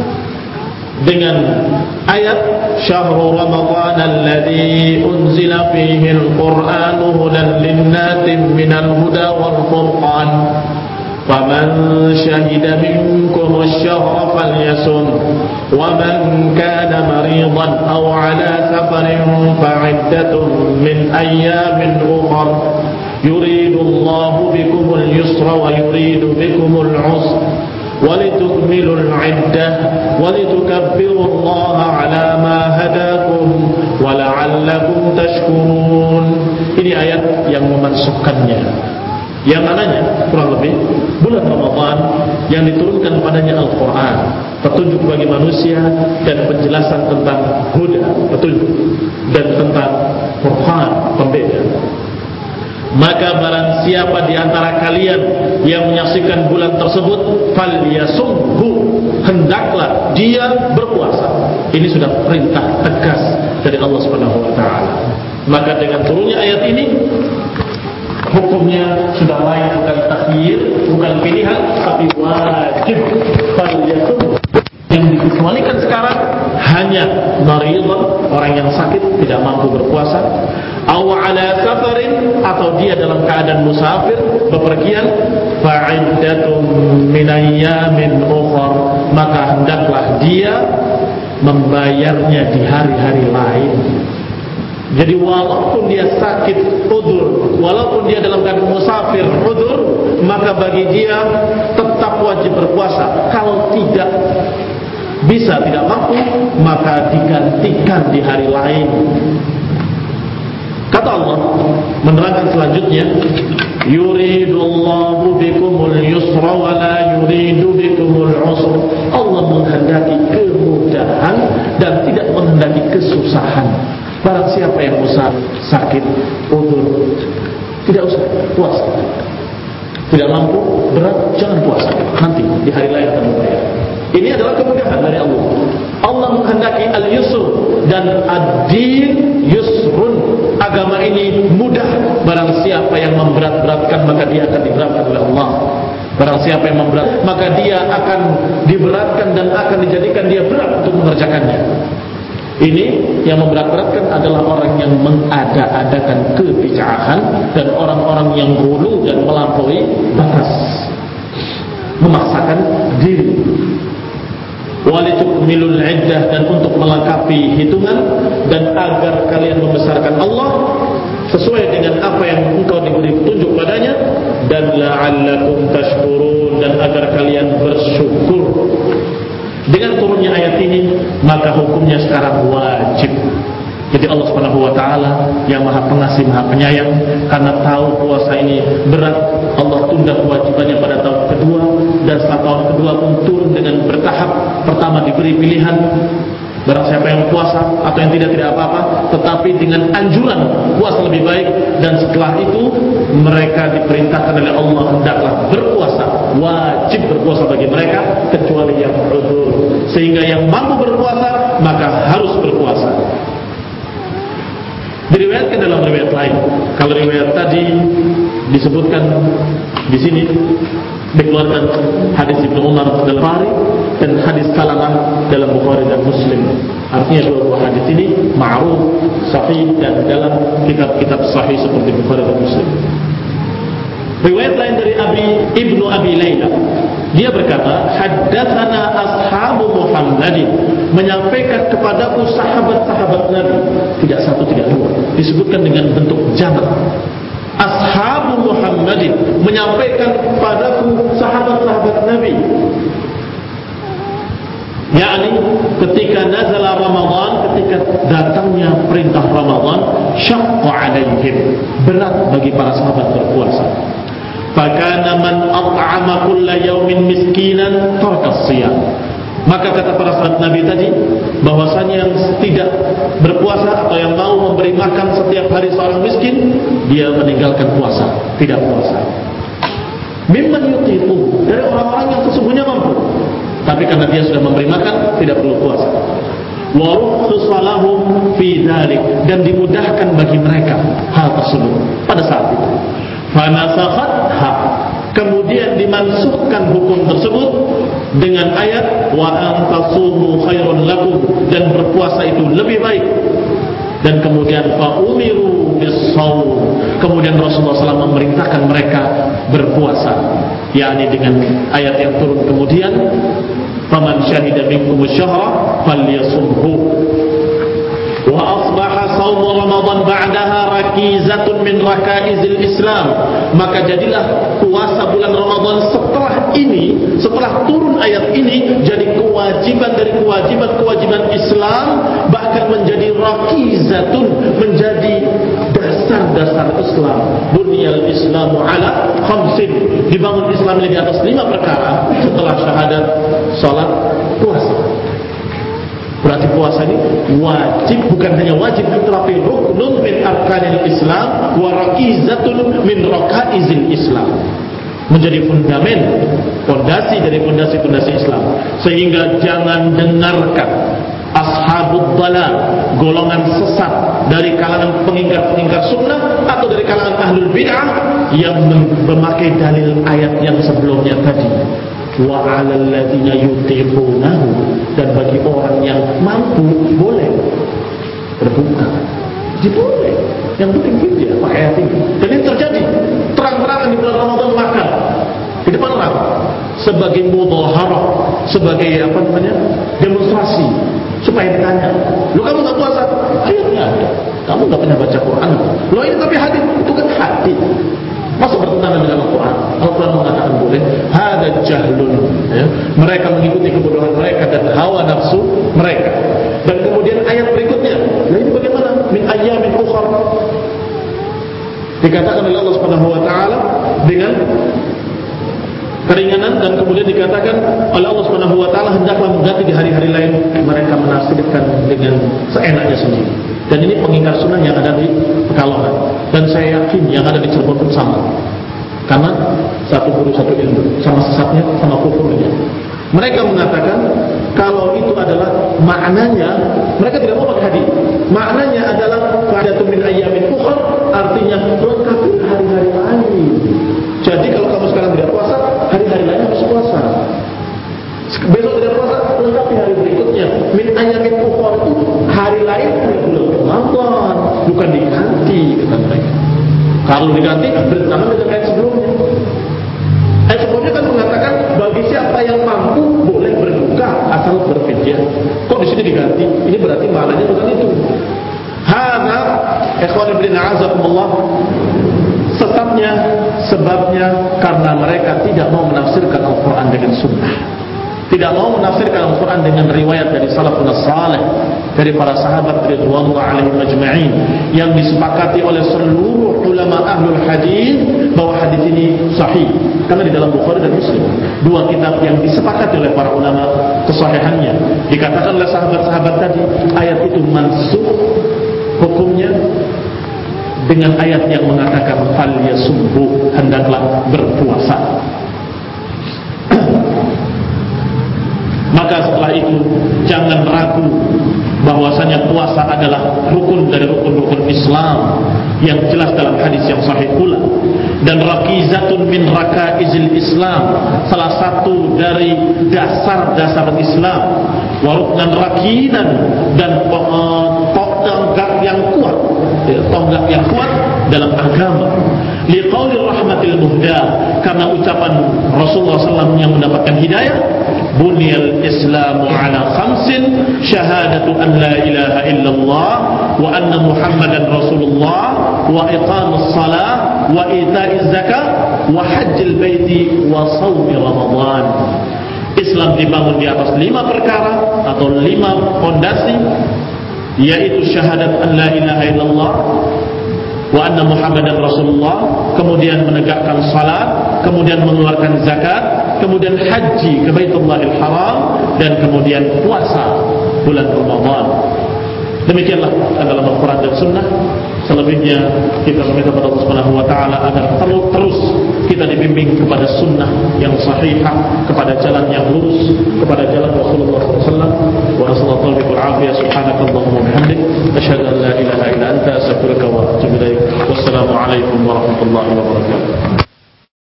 dengan ayat syahrul Ramadan alladzi unzila fihi al-Qur'an hudan lin-nasi minal huda wal furqan faman syahida minkum asy-syahra falyasum wa man kana maridan aw 'ala safarin fa'iddatun min ayyamin ukhra yuridu Allahu bikumul yusra wa yuridu bikumul 'usra وَلِتُكْمِلُوا الْعِدَّةَ وَلِتُكَبِّرُوا اللَّهَ عَلَى مَا هَدَاكُمْ وَلَعَلَّكُمْ تَشْكُرُونَ. Ini ayat yang memansuhkannya, yang mananya kurang lebih bulan Ramadan yang diturunkan padanya Al-Quran, petunjuk bagi manusia dan penjelasan tentang huda, petunjuk, dan tentang Furqan, pembeda. Maka barang siapa di antara kalian yang menyaksikan bulan tersebut, falyasumhu, hendaklah dia berpuasa. Ini sudah perintah tegas dari Allah Subhanahu wa taala. Maka dengan turunnya ayat ini, hukumnya sudah lain, bukan takhir, bukan pilihan, tapi wajib. Falyasum, yang dikecualikan sekarang hanya maridan, orang yang sakit tidak mampu berpuasa, aw ala safarin, atau dia dalam keadaan musafir, bepergian, fa'iddatun min ayyamin ukhra, maka hendaklah dia membayarnya di hari-hari lain. Jadi walaupun dia sakit udzur, walaupun dia dalam keadaan musafir udzur, maka bagi dia tetap wajib berpuasa. Kalau tidak, bisa tidak mampu, maka digantikan di hari lain. Kata Allah menerangkan selanjutnya, yuridullahu bikumul yusra wa la yuridu bikumul usra. Allah menghendaki kemudahan dan tidak menghendaki kesusahan. Barang siapa yang usah sakit, udzur, tidak usah puasa. Tidak mampu, berat, jangan puasa. Nanti di hari lain akan membayar. Ini adalah kemudahan dari Allah. Allah menghendaki al-yusr dan ad-din yusrun. Agama ini mudah. Barang siapa yang memberat-beratkan, maka dia akan diberatkan oleh Allah. Barang siapa yang memberat, maka dia akan diberatkan dan akan dijadikan dia berat untuk mengerjakannya. Ini yang memberat-beratkan adalah orang yang mengada-adakan kebid'ahan dan orang-orang yang ghulu dan melampaui batas, memaksakan diri. Walitukmilul iddah, dan untuk melengkapi hitungan dan agar kalian membesarkan Allah sesuai dengan apa yang engkau diberi petunjuk padanya, dan la'allakum tashkurun, dan agar kalian bersyukur. Dengan turunnya ayat ini, maka hukumnya sekarang wajib. Jadi Allah Subhanahu wa taala yang Maha Pengasih, Maha Penyayang, karena tahu puasa ini berat, Allah tunda kewajibannya pada tahun kedua, dan setelah tahun kedua pun turun dengan bertahap. Pertama diberi pilihan, barang siapa yang puasa atau yang tidak, tidak apa-apa, tetapi dengan anjuran puasa lebih baik. Dan setelah itu mereka diperintahkan oleh Allah hendaklah berpuasa, wajib berpuasa bagi mereka kecuali yang udzur. Sehingga yang mampu berpuasa maka harus berpuasa. Diriwayatkan dalam riwayat lain. Kalau riwayat tadi disebutkan di sini dikeluarkan hadis Ibnu Umar dalam Bukhari dan hadis Salamah dalam Bukhari dan Muslim. Artinya dua-dua hadis ini ma'ruf, sahih, dan dalam kitab-kitab sahih seperti Bukhari dan Muslim. Riwayat lain dari Abi Ibnu Abi Layla, dia berkata, haddatsana ashabu Muhammadin, menyampaikan kepadaku sahabat-sahabat Nabi, tidak satu tidak dua, disebutkan dengan bentuk jamak. Ashabu Muhammadin menyampaikan kepadaku sahabat-sahabat Nabi, yakni ketika nazala Ramadan, ketika datangnya perintah Ramadan, syaqqa alaihim, berat bagi para sahabat berpuasa. Fakana man at'ama kulla yawmin miskinan taraka siyam. Maka kata para sahabat Nabi tadi, bahwasanya yang tidak berpuasa atau yang mau memberi makan setiap hari seorang miskin, dia meninggalkan puasa, tidak puasa. Mimman yutiqu, dari orang-orang yang sesungguhnya mampu, tapi karena dia sudah memberi makan, tidak perlu puasa. Wa rukhsasa lahum fi dzalik, dan dimudahkan bagi mereka hal tersebut pada saat itu. Fanasakhatha, kemudian dimansuhkan hukum tersebut dengan ayat wa antasumu khairun lakum, dan berpuasa itu lebih baik. Dan kemudian fa umiru bis-shaum, kemudian Rasulullah shallallahu alaihi wasallam memerintahkan mereka berpuasa, yakni dengan ayat yang turun kemudian, faman syahida minkum asy-syahra falyasumhu. Wa asbaha shaumu Ramadan ba'daha rakizatun min rakaizil Islam, maka jadilah puasa bulan Ramadan setelah ini, setelah turun ayat ini, jadi kewajiban dari kewajiban-kewajiban Islam, bahkan menjadi rakizatun, menjadi dasar-dasar Islam. Bunyal Islamu ala khamsin, dibangun Islam ini di atas lima perkara setelah syahadat, salat, puasa. Berarti puasa ini wajib, bukan hanya wajib, tetapi ruknun min arkanil Islam wa rakizatun min rakaizil Islam, menjadi fundamen, fondasi dari fondasi-fondasi Islam. Sehingga jangan dengarkan ashabud dalal, golongan sesat dari kalangan pengingkar-pengingkar sunnah atau dari kalangan ahlul bid'ah yang memakai dalil ayat yang sebelumnya tadi, wa 'alal ladzina yutiqunahu, dan bagi orang yang mampu boleh berbuka, jadi boleh, yang penting dia pakai ayat ini. Dan ini terjadi terang-terangan di bulan Ramadan, makan di depan orang sebagai mudhaharah, sebagai apa namanya, demonstrasi, supaya ditanya, lu kamu nggak puasa? Ayatnya ada. Kamu nggak pernah baca Quran? Lo ini tapi hadis, itu kan hadis. Masa bertentangan dengan Al-Quran? Al-Quran mengatakan boleh. Hada jahlun, ya. Mereka mengikuti kebodohan mereka dan hawa nafsu mereka. Dan kemudian ayat berikutnya, nah ini bagaimana? Min ayyamin ukhar, dikatakan oleh Allah Subhanahu wa taala dengan keringanan, dan kemudian dikatakan oleh Allah Subhanahu wa taala hendaklah mengganti di hari-hari lain. Mereka menafsirkan dengan seenaknya sendiri. Dan ini pengingkar sunnah yang ada di Pekalongan, dan saya yakin yang ada di Cirebon pun sama. Karena satu guru satu ilmu, sama sesatnya sama kufurnya. Mereka mengatakan kalau itu adalah maknanya, mereka tidak mau pakai hadis. Maknanya adalah fa'adatun min ayyamin ukhar, artinya lengkapi hari-hari lain. Jadi kalau kamu sekarang tidak puasa, hari-hari lain harus puasa. Besok tidak puasa, lengkapi hari berikutnya. Min ayyamin ukhar itu hari lain dari bulan Ramadan, bukan diganti, kata mereka. Kalau diganti bertentangan dengan ayat sebelumnya. Ayat sebelumnya kan mengatakan bagi siapa yang mampu boleh berbuka asal berfidyah. Kok di sini diganti? Ini berarti maknanya bukan itu. Hana ikhwan ibn a'azakumullah, sesatnya sebabnya karena mereka tidak mau menafsirkan Al-Quran dengan sunnah, tidak mau menafsirkan Al-Quran dengan riwayat dari salafun salih, dari para sahabat ridwanullah alaihim ajma'in, yang disepakati oleh seluruh ulama ahlul hadis bahwa hadis ini sahih. Karena di dalam Bukhari dan Muslim, dua kitab yang disepakati oleh para ulama kesahihannya, dikatakan oleh sahabat-sahabat tadi, ayat itu mansukh hukumnya dengan ayat yang mengatakan fal yasubbu, hendaklah berpuasa. Maka setelah itu jangan ragu bahwasanya puasa adalah rukun dari rukun-rukun Islam yang jelas dalam hadis yang sahih pula, dan rakizatun min rakaizil Islam, salah satu dari dasar-dasar Islam, wa ruknan rakinan, dan tonggak yang kuat, tonggak yang kuat dalam agama. Liqauli rahmatil muhda, karena ucapan Rasulullah sallallahu alaihi wasallam yang mendapatkan hidayah, bunyal islamu ala khamsin, syahadatu an la ilaha illallah wa anna muhammadan rasulullah wa iqamus salah wa ita'iz zakah wa hajjil baiti wa sawmi ramadan. Islam dibangun di atas lima perkara atau lima fondasi, yaitu syahadat an la ilaha illallah wa anna muhammadan rasulullah, kemudian menegakkan salat, kemudian mengeluarkan zakat, kemudian haji ke Baitullahil Haram, dan kemudian puasa bulan Ramadan. Demikianlah dalam Al-Quran dan Sunnah. Selebihnya kita meminta kepada Allah Subhanahu wa taala agar terus kita dibimbing kepada sunnah yang sahihah, kepada jalan yang lurus, kepada jalan Rasulullah sallallahu alaihi wasallam. Wa nasallallahu bil afiyah, subhanakallahumma wa bihamdik, asyhadu an la ilaha illa anta, astaghfiruka wa atubu ilaik. Wassalamu alaikum warahmatullahi wabarakatuh.